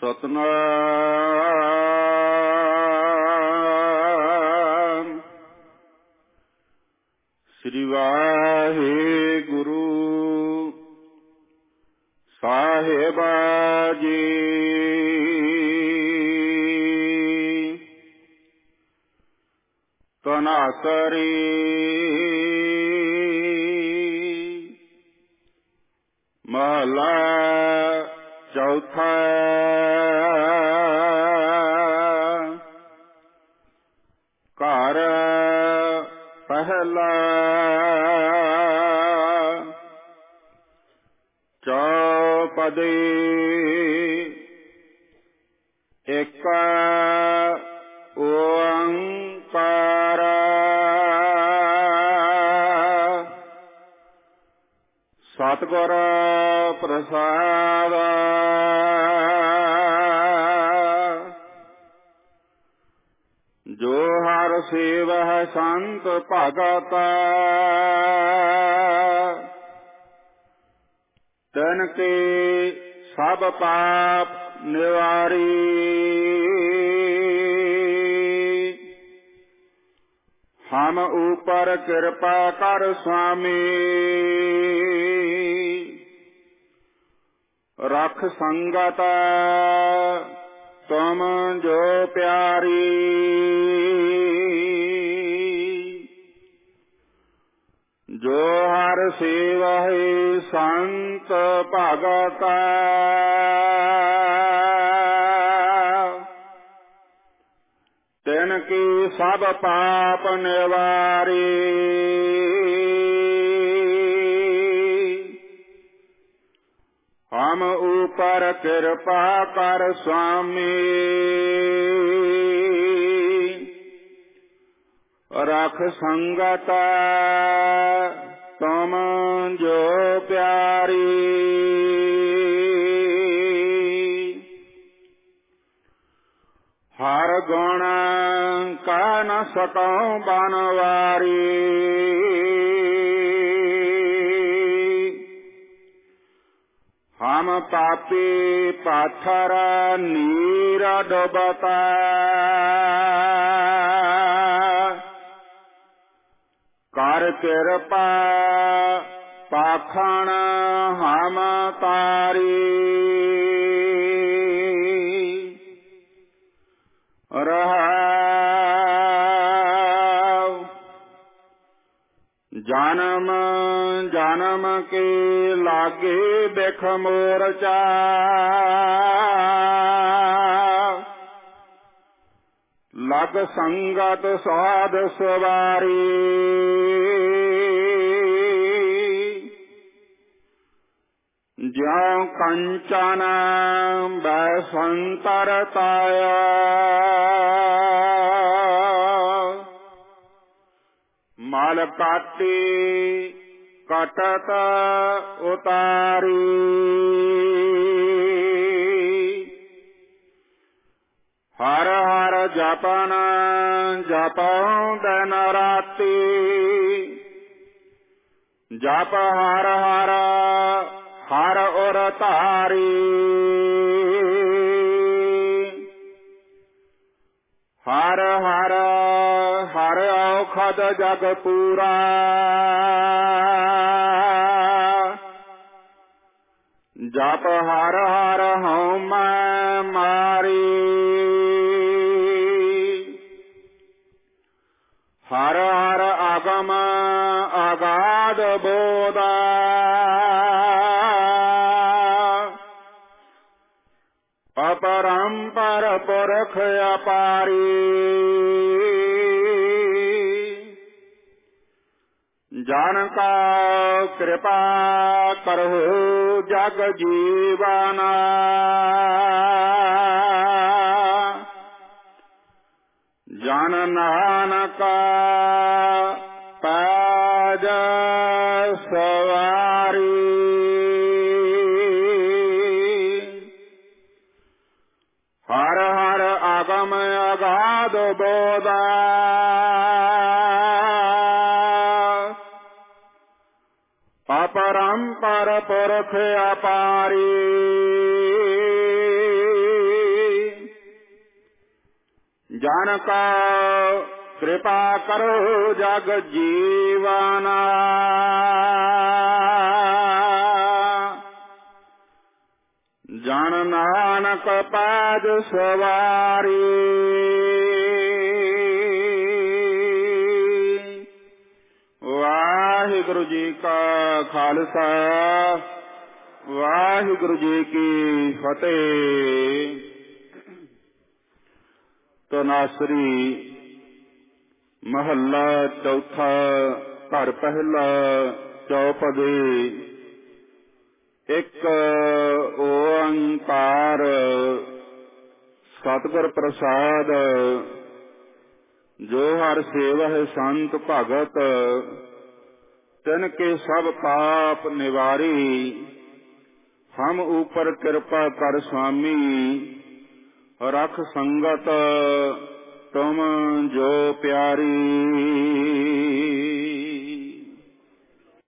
ਸਤਿਨਾਮ ਸ੍ਰੀ ਵਾਹਿਗੁਰੂ ਸਾਹਿਬਾ ਜੀ। ਤਨਾਸਰੀ ਮਹਲਾ ਚੌਥਾ। ਘਰ ਪਹਿਲਾ ਚੌਪਦੀ। ਇੱਕ ਓੰਕਾਰ ਸਤਿਗੁਰ ਪ੍ਰਸਾਦਿ। ਜੋ ਹਰਿ ਸੇਵਹਿ ਸੰਤ ਭਗਤ ਤਿਨ ਕੇ ਸਭ ਪਾਪ ਨਿਵਾਰੀ। ਹਮ ਉਪਰ ਕਿਰਪਾ ਕਰ ਸੁਆਮੀ ਰਖ ਸੰਗਤ ਤੁਮ ਜੋ ਪਿਆਰੀ। ਜੋ ਹਰਿ ਸੇਵਹਿ ਸੰਤ ਭਗਤ ਤਿਨ ਕੀ ਸਭ ਪਾਪ ਨਿਵਾਰੀ। ਹਮ ਉਪਰ ਕਿਰਪਾ ਕਰ ਸੁਆਮੀ ਰਖ ਸੰਗਤ ਤੁਮ ਜੋ ਪਿਆਰੀ। ਹਰ ਗੁਣ ਕਹਿ ਨ ਸਕਉ ਬਨਵਾਰੀ। ਹਮ ਪਾਪੀ ਪਾਥਰ ਨੀਰ ਡੁਬਤਾ ਕਰ ਕਿਰਪਾ ਪਾਖਣ ਹਮ ਤਾਰੀ। ਰਹਾਉ ਜਨਮ ਜਨਮ ਕੇ ਲਾਗੇ ਬਿਖ ਮੋਰਚਾ ਲਗ ਸੰਗਤ ਸਾਧ ਸਵਾਰੀ। ਜਿਉ ਕੰਚਨ ਬੈਸੰਤਰ ਤਾਇਆ ਮਲ ਕਾਟੀ ਕਟਤ ਉਤਾਰੀ। ਹਰ ਹਰ ਜਪਨ ਜਪਉ ਦਿਨ ਰਾਤੀ ਜਪ ਹਰ ਹਰ ਹਰ ਉਰ ਧਾਰੀ। ਹਰ ਹਰ ਹਰ ਔਖਦ ਜਗ ਪੂਰਾ ਜਪ ਹਰ ਹਰ ਹਉਮੈ ਮਾਰੀ। ਹਰ ਹਰ ਆਗਮ ਆਗਾਧ ਬੋਧਾ ਅਪਰੰਪਰ ਪੁਰਖ ਅਪਾਰੀ। ਜਨ ਕਾ ਕਿਰਪਾ ਕਰਹੁ ਜਗ ਜੀਵਨਾ ਜਨ ਨਾਨਕ ਪੈਜ ਸਵਾਰੀ। ਹਰ ਹਰ ਆਗਮ ਅਗਾਧ ਬੋਧਾ ਅਪਰੰਪਰ ਪੁਰਖ ਅਪਾਰੀ। ਜਨ ਕਾ कृपा करो जग जीवना जन नानक पाद सवारी वाहिगुरु जी का खालसा वाहिगुरु जी की फतेह। तनासरी महला चौथा घर पहला चौपदी। एक ओंकार सतगुर प्रसाद जो हर सेवह संत भगत तिनके सब पाप निवारी। हम ऊपर कृपा कर स्वामी रख संगत तुम जो प्यारी।